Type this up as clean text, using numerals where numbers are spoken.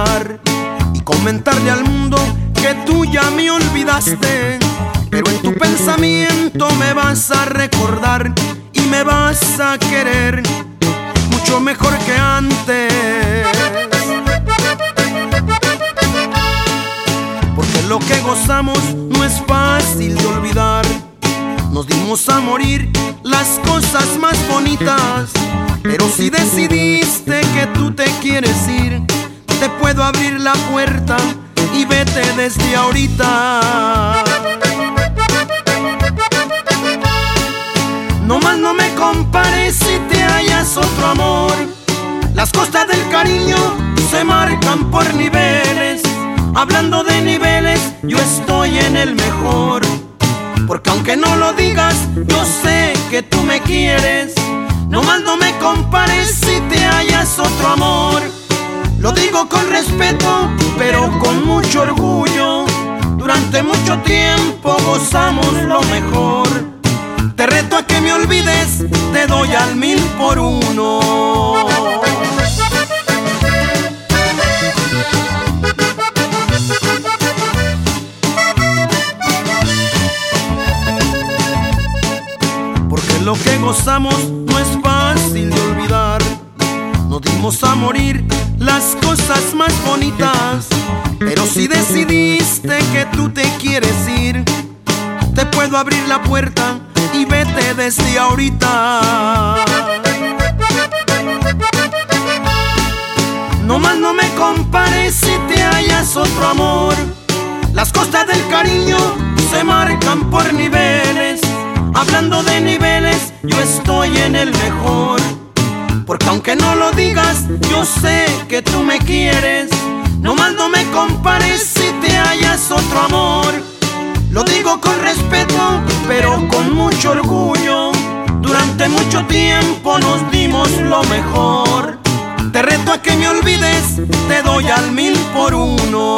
olvidar y comentarle al mundo que tú ya me olvidaste, pero en tu pensamiento me vas a recordar y me vas a querer mucho mejor que antes. Porque lo que gozamos no es fácil de olvidar. Nos dimos a morir las cosas más bonitas, pero si decidiste que tú te quieres ir, te puedo abrir la puerta y vete desde ahorita. Nomás no me compares si te hallas otro amor. Las costas del cariño se marcan por niveles. Hablando de niveles, yo estoy en el mejor. Porque aunque no lo digas, yo sé que tú me quieres. Nomás no me compares si te hallas otro amor. Lo digo con respeto, pero con mucho orgullo. Durante mucho tiempo gozamos lo mejor. Te reto a que me olvides, te doy al 1000×1. Porque lo que gozamos no es fácil de olvidar. Nos dimos a morir las cosas más bonitas, pero si decidiste que tú te quieres ir, te puedo abrir la puerta y vete desde ahorita. Nomás no me compares si te hallas otro amor. Las costas del cariño se marcan por niveles. Hablando de niveles, yo estoy en el mejor. Porque aunque no lo digas, yo sé que tú me quieres. Nomás no me compares si te hallas otro amor. Lo digo con respeto, pero con mucho orgullo. Durante mucho tiempo nos dimos lo mejor. Te reto a que me olvides, te doy al 1000×1.